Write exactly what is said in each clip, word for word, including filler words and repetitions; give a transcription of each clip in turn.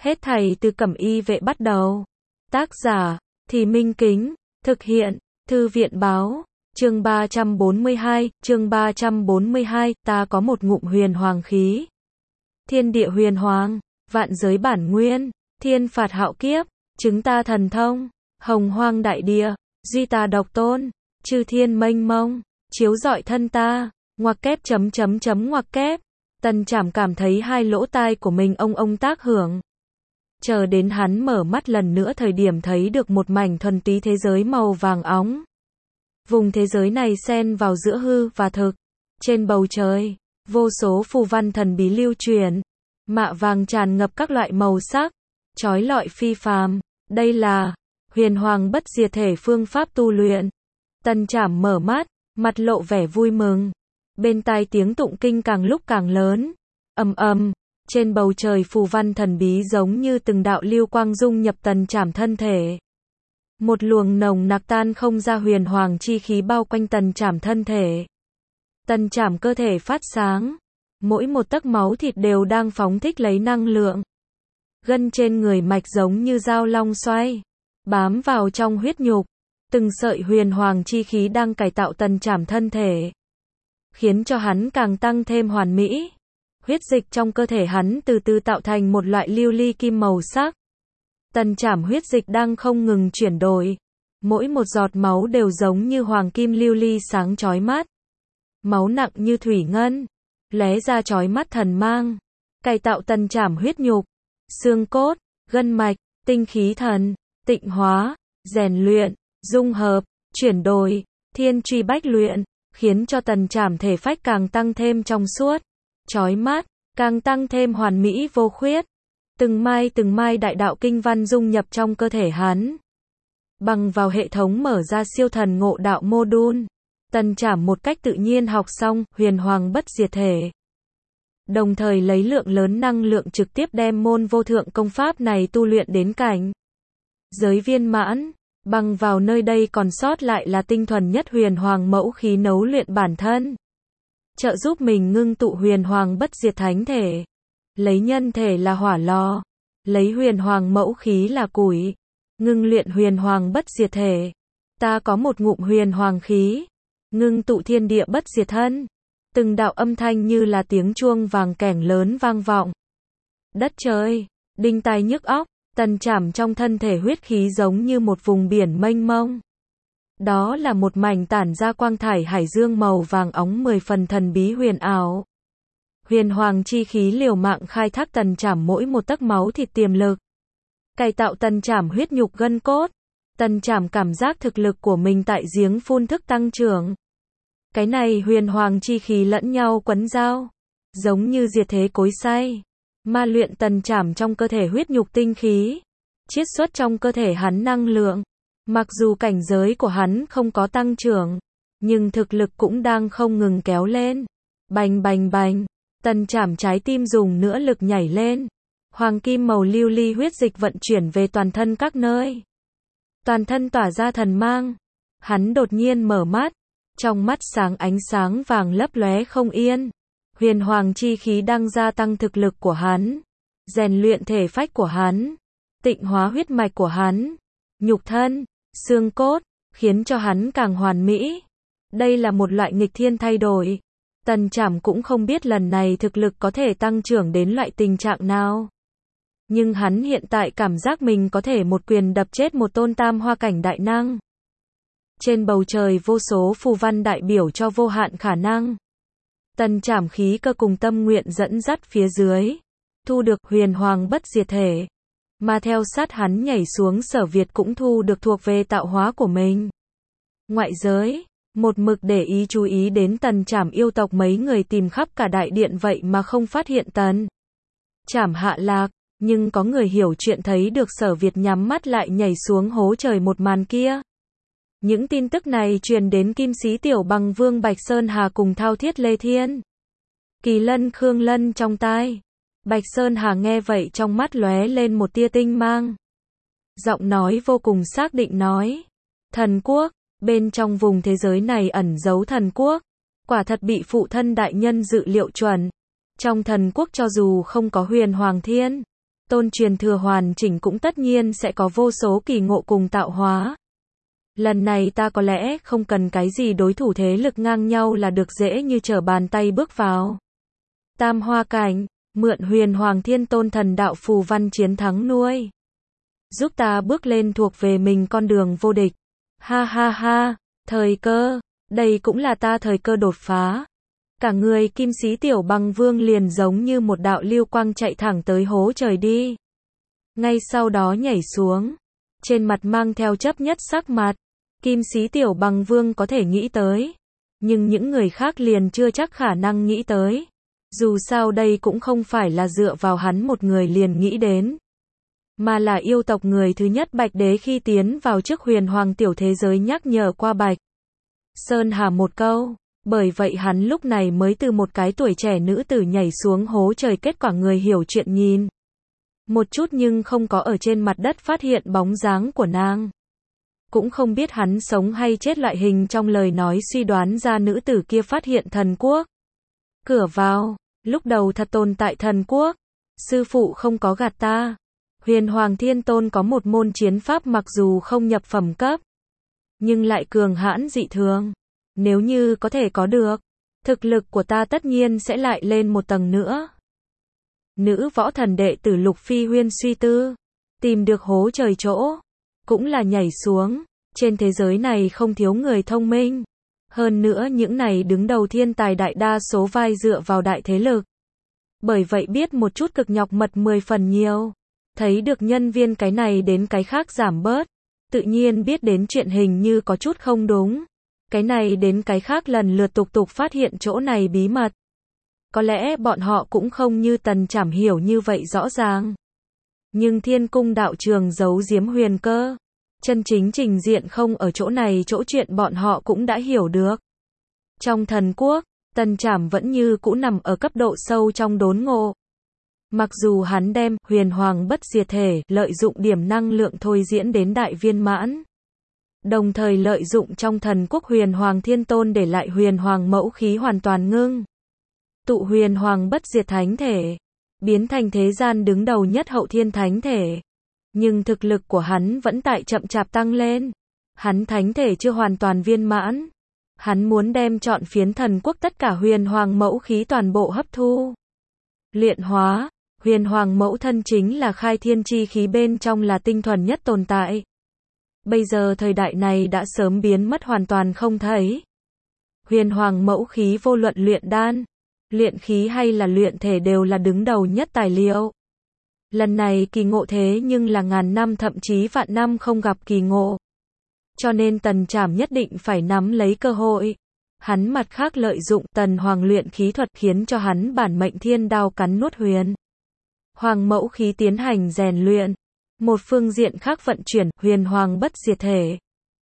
Hết thảy từ Cẩm Y Vệ bắt đầu. Tác giả, Thì Minh Kính, thực hiện, Thư viện Báo, chương ba trăm bốn mươi hai, chương ba trăm bốn mươi hai, ta có một ngụm huyền hoàng khí. Thiên địa huyền hoàng, vạn giới bản nguyên, thiên phạt hạo kiếp, chứng ta thần thông, hồng hoang đại địa, duy ta độc tôn, chư thiên mênh mông, chiếu rọi thân ta, ngoặc kép chấm chấm chấm ngoặc kép. Tần Trảm cảm thấy hai lỗ tai của mình ông ông tác hưởng. Chờ đến hắn mở mắt lần nữa thời điểm thấy được một mảnh thuần túy thế giới màu vàng óng. Vùng thế giới này xen vào giữa hư và thực. Trên bầu trời, vô số phù văn thần bí lưu truyền. Mạ vàng tràn ngập các loại màu sắc, chói lọi phi phàm. Đây là huyền hoàng bất diệt thể phương pháp tu luyện. Tần Trảm mở mắt, mặt lộ vẻ vui mừng. Bên tai tiếng tụng kinh càng lúc càng lớn. Ầm ầm, trên bầu trời phù văn thần bí giống như từng đạo lưu quang dung nhập Tần Trảm thân thể. Một luồng nồng nặc tan không ra huyền hoàng chi khí bao quanh Tần Trảm thân thể. Tần Trảm cơ thể phát sáng, mỗi một tấc máu thịt đều đang phóng thích lấy năng lượng. Gân trên người mạch giống như dao long xoay, bám vào trong huyết nhục. Từng sợi huyền hoàng chi khí đang cải tạo Tần Trảm thân thể, khiến cho hắn càng tăng thêm hoàn mỹ. Huyết dịch trong cơ thể hắn từ từ tạo thành một loại lưu ly kim màu sắc. Tần Trảm huyết dịch đang không ngừng chuyển đổi. Mỗi một giọt máu đều giống như hoàng kim lưu ly sáng chói mắt. Máu nặng như thủy ngân, lóe ra chói mắt thần mang. Cải tạo Tần Trảm huyết nhục, xương cốt, gân mạch, tinh khí thần, tịnh hóa, rèn luyện, dung hợp, chuyển đổi, thiên truy bách luyện, khiến cho Tần Trảm thể phách càng tăng thêm trong suốt, chói mắt, càng tăng thêm hoàn mỹ vô khuyết. Từng mai từng mai đại đạo kinh văn dung nhập trong cơ thể hắn. Bằng vào hệ thống mở ra siêu thần ngộ đạo mô-đun, Tần Trảm một cách tự nhiên học xong huyền hoàng bất diệt thể. Đồng thời lấy lượng lớn năng lượng trực tiếp đem môn vô thượng công pháp này tu luyện đến cảnh giới viên mãn. Bằng vào nơi đây còn sót lại là tinh thuần nhất huyền hoàng mẫu khí nấu luyện bản thân, trợ giúp mình ngưng tụ huyền hoàng bất diệt thánh thể. Lấy nhân thể là hỏa lò, lấy huyền hoàng mẫu khí là củi, ngưng luyện huyền hoàng bất diệt thể. Ta có một ngụm huyền hoàng khí, ngưng tụ thiên địa bất diệt thân. Từng đạo âm thanh như là tiếng chuông vàng kẻng lớn vang vọng. Đất trời, đinh tai nhức óc. Tần Trảm trong thân thể huyết khí giống như một vùng biển mênh mông. Đó là một mảnh tản ra quang thải hải dương màu vàng óng mười phần thần bí huyền ảo. Huyền hoàng chi khí liều mạng khai thác Tần Trảm mỗi một tấc máu thịt tiềm lực. Cải tạo Tần Trảm huyết nhục gân cốt. Tần Trảm cảm giác thực lực của mình tại giếng phun thức tăng trưởng. Cái này huyền hoàng chi khí lẫn nhau quấn giao, giống như diệt thế cối xay. Ma luyện Tần Trảm trong cơ thể huyết nhục tinh khí, chiết xuất trong cơ thể hắn năng lượng. Mặc dù cảnh giới của hắn không có tăng trưởng, nhưng thực lực cũng đang không ngừng kéo lên. Bành bành bành, Tần Trảm trái tim dùng nữa lực nhảy lên. Hoàng kim màu lưu ly huyết dịch vận chuyển về toàn thân các nơi. Toàn thân tỏa ra thần mang. Hắn đột nhiên mở mắt, trong mắt sáng ánh sáng vàng lấp lóe không yên. Huyền hoàng chi khí đang gia tăng thực lực của hắn, rèn luyện thể phách của hắn, tịnh hóa huyết mạch của hắn, nhục thân, xương cốt, khiến cho hắn càng hoàn mỹ. Đây là một loại nghịch thiên thay đổi. Tần Trảm cũng không biết lần này thực lực có thể tăng trưởng đến loại tình trạng nào. Nhưng hắn hiện tại cảm giác mình có thể một quyền đập chết một tôn tam hoa cảnh đại năng. Trên bầu trời vô số phù văn đại biểu cho vô hạn khả năng. Tần Trảm khí cơ cùng tâm nguyện dẫn dắt phía dưới, thu được huyền hoàng bất diệt thể. Mà theo sát hắn nhảy xuống Sở Việt cũng thu được thuộc về tạo hóa của mình. Ngoại giới, một mực để ý chú ý đến Tần Trảm yêu tộc mấy người tìm khắp cả đại điện vậy mà không phát hiện Tần Trảm hạ lạc. Nhưng có người hiểu chuyện thấy được Sở Việt nhắm mắt lại nhảy xuống hố trời một màn kia. Những tin tức này truyền đến Kim Sĩ Tiểu Bằng Vương Bạch Sơn Hà cùng Thao Thiết Lê Thiên, Kỳ Lân Khương Lân trong tai. Bạch Sơn Hà nghe vậy trong mắt lóe lên một tia tinh mang. Giọng nói vô cùng xác định nói. Thần quốc, bên trong vùng thế giới này ẩn giấu thần quốc. Quả thật bị phụ thân đại nhân dự liệu chuẩn. Trong thần quốc cho dù không có huyền hoàng thiên tôn truyền thừa hoàn chỉnh cũng tất nhiên sẽ có vô số kỳ ngộ cùng tạo hóa. Lần này ta có lẽ không cần cái gì đối thủ thế lực ngang nhau là được dễ như trở bàn tay bước vào. Tam hoa cảnh, mượn huyền hoàng thiên tôn thần đạo phù văn chiến thắng nuôi. Giúp ta bước lên thuộc về mình con đường vô địch. Ha ha ha, thời cơ, đây cũng là ta thời cơ đột phá. Cả người kim sĩ tiểu bằng vương liền giống như một đạo lưu quang chạy thẳng tới hố trời đi. Ngay sau đó nhảy xuống. Trên mặt mang theo chấp nhất sắc mặt. Kim sĩ tiểu bằng vương có thể nghĩ tới. Nhưng những người khác liền chưa chắc khả năng nghĩ tới. Dù sao đây cũng không phải là dựa vào hắn một người liền nghĩ đến. Mà là yêu tộc người thứ nhất Bạch Đế khi tiến vào trước huyền hoàng tiểu thế giới nhắc nhở qua Bạch Sơn Hà một câu. Bởi vậy hắn lúc này mới từ một cái tuổi trẻ nữ tử nhảy xuống hố trời, kết quả người hiểu chuyện nhìn một chút nhưng không có ở trên mặt đất phát hiện bóng dáng của nàng. Cũng không biết hắn sống hay chết, loại hình trong lời nói suy đoán ra nữ tử kia phát hiện thần quốc. Cửa vào, lúc đầu thật tồn tại thần quốc. Sư phụ không có gạt ta. Huyền Hoàng Thiên Tôn có một môn chiến pháp mặc dù không nhập phẩm cấp, nhưng lại cường hãn dị thường. Nếu như có thể có được, thực lực của ta tất nhiên sẽ lại lên một tầng nữa. Nữ võ thần đệ tử Lục Phi Huyên suy tư, tìm được hố trời chỗ, cũng là nhảy xuống. Trên thế giới này không thiếu người thông minh. Hơn nữa những này đứng đầu thiên tài đại đa số vai dựa vào đại thế lực. Bởi vậy biết một chút cực nhọc mật mười phần nhiều. Thấy được nhân viên cái này đến cái khác giảm bớt. Tự nhiên biết đến chuyện hình như có chút không đúng. Cái này đến cái khác lần lượt tục tục phát hiện chỗ này bí mật. Có lẽ bọn họ cũng không như Tần Trảm hiểu như vậy rõ ràng. Nhưng Thiên Cung đạo trường giấu giếm huyền cơ. Chân chính trình diện không ở chỗ này, chỗ chuyện bọn họ cũng đã hiểu được. Trong thần quốc, Tần Trảm vẫn như cũ nằm ở cấp độ sâu trong đốn ngộ. Mặc dù hắn đem huyền hoàng bất diệt thể lợi dụng điểm năng lượng thôi diễn đến đại viên mãn. Đồng thời lợi dụng trong thần quốc huyền hoàng thiên tôn để lại huyền hoàng mẫu khí hoàn toàn ngưng. Tụ huyền hoàng bất diệt thánh thể. Biến thành thế gian đứng đầu nhất hậu thiên thánh thể. Nhưng thực lực của hắn vẫn tại chậm chạp tăng lên. Hắn thánh thể chưa hoàn toàn viên mãn. Hắn muốn đem trọn phiến thần quốc tất cả huyền hoàng mẫu khí toàn bộ hấp thu. Luyện hóa, huyền hoàng mẫu thân chính là khai thiên chi khí bên trong là tinh thuần nhất tồn tại. Bây giờ thời đại này đã sớm biến mất hoàn toàn không thấy. Huyền hoàng mẫu khí vô luận luyện đan, luyện khí hay là luyện thể đều là đứng đầu nhất tài liệu. Lần này kỳ ngộ thế nhưng là ngàn năm thậm chí vạn năm không gặp kỳ ngộ. Cho nên Tần Trảm nhất định phải nắm lấy cơ hội. Hắn mặt khác lợi dụng Tần Hoàng luyện khí thuật khiến cho hắn bản mệnh thiên đao cắn nuốt huyền hoàng mẫu khí tiến hành rèn luyện. Một phương diện khác vận chuyển huyền hoàng bất diệt thể.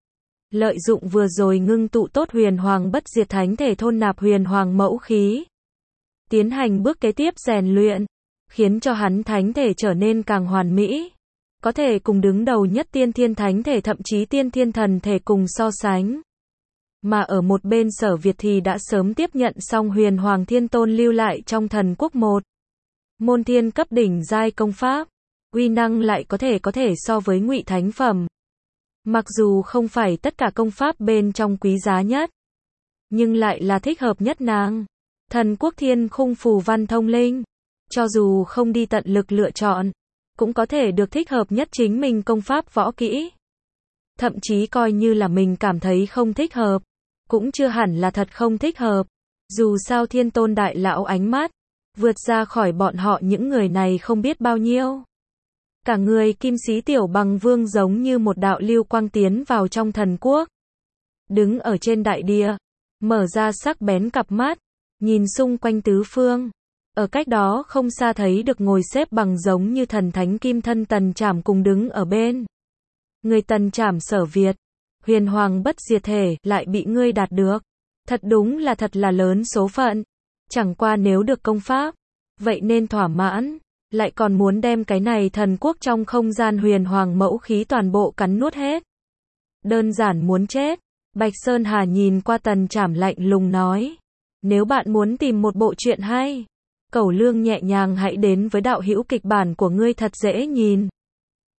Lợi dụng vừa rồi ngưng tụ tốt huyền hoàng bất diệt thánh thể thôn nạp huyền hoàng mẫu khí. Tiến hành bước kế tiếp rèn luyện. Khiến cho hắn thánh thể trở nên càng hoàn mỹ. Có thể cùng đứng đầu nhất tiên thiên thánh thể thậm chí tiên thiên thần thể cùng so sánh. Mà ở một bên Sở Việt thì đã sớm tiếp nhận xong huyền hoàng thiên tôn lưu lại trong thần quốc một môn thiên cấp đỉnh giai công pháp. Uy năng lại có thể có thể so với ngụy thánh phẩm. Mặc dù không phải tất cả công pháp bên trong quý giá nhất, nhưng lại là thích hợp nhất nàng. Thần quốc thiên khung phù văn thông linh. Cho dù không đi tận lực lựa chọn, cũng có thể được thích hợp nhất chính mình công pháp võ kỹ. Thậm chí coi như là mình cảm thấy không thích hợp, cũng chưa hẳn là thật không thích hợp. Dù sao thiên tôn đại lão ánh mắt, vượt ra khỏi bọn họ những người này không biết bao nhiêu. Cả người kim sĩ tiểu bằng vương giống như một đạo lưu quang tiến vào trong thần quốc. Đứng ở trên đại địa, mở ra sắc bén cặp mắt, nhìn xung quanh tứ phương. Ở cách đó không xa thấy được ngồi xếp bằng giống như thần thánh kim thân Tần Trảm cùng đứng ở bên. Người Tần Trảm Sở Việt, huyền hoàng bất diệt thể, lại bị ngươi đạt được. Thật đúng là thật là lớn số phận. Chẳng qua nếu được công pháp, vậy nên thỏa mãn. Lại còn muốn đem cái này thần quốc trong không gian huyền hoàng mẫu khí toàn bộ cắn nuốt hết. Đơn giản muốn chết. Bạch Sơn Hà nhìn qua Tần Trảm lạnh lùng nói. Nếu bạn muốn tìm một bộ truyện hay Cẩu Lương nhẹ nhàng hãy đến với đạo hữu kịch bản của ngươi thật dễ nhìn.